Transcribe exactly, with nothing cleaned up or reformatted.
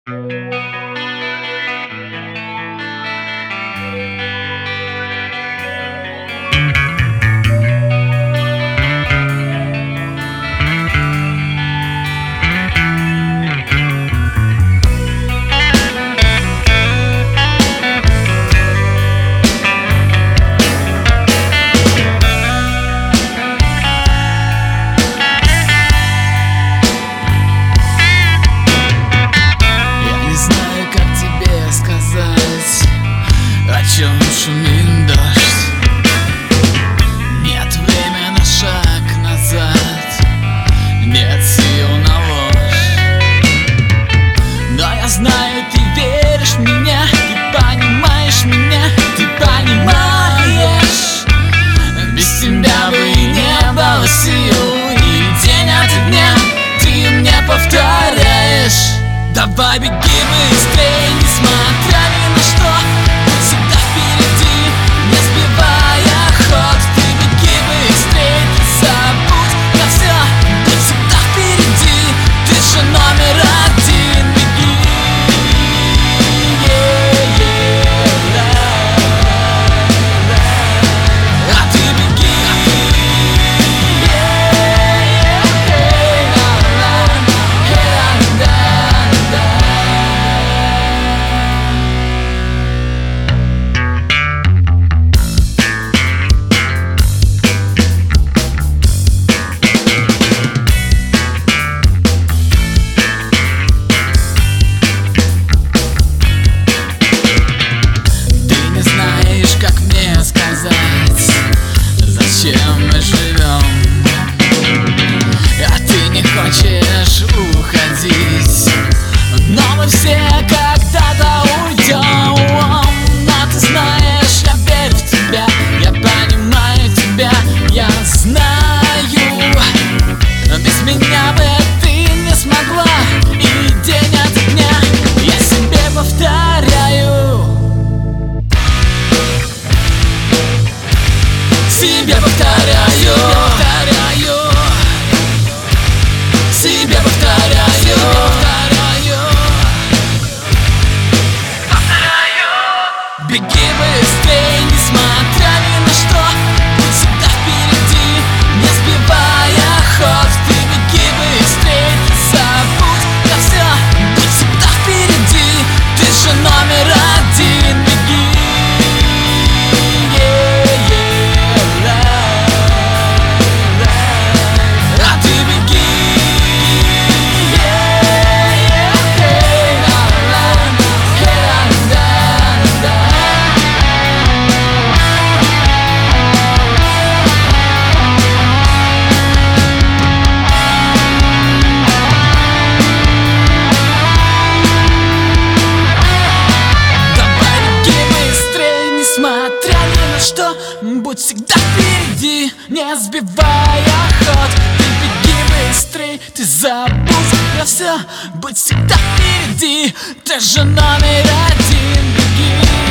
Шумит дождь, нет времени на шаг назад, нет сил на ложь. Но я знаю, ты веришь в меня, ты понимаешь меня, ты понимаешь. Без тебя бы и не было сил, и день ото дня ты мне повторяешь: давай беги быстрее, несмотря ни на что. Зачем мы живем? А ты не хочешь уходить, но мы все когда-то уйдем. Но ты знаешь, я верю в тебя, я понимаю тебя, я знаю. Без меня бы ты не смогла, и день ото дня я себе повторяю, себе повторяю, повторяю, себе повторяю, повторяю, повторяю. Беги быстрее, несмотря ни на что, будь всегда впереди, не сбивая ход. Ты беги быстрее, ты забудь про все, будь всегда впереди, ты же номер один. Беги. Несмотря ни на что, будь всегда впереди, не сбивая ход. Ты беги быстрей, ты забудь про все, будь всегда впереди, ты же номер один. Беги.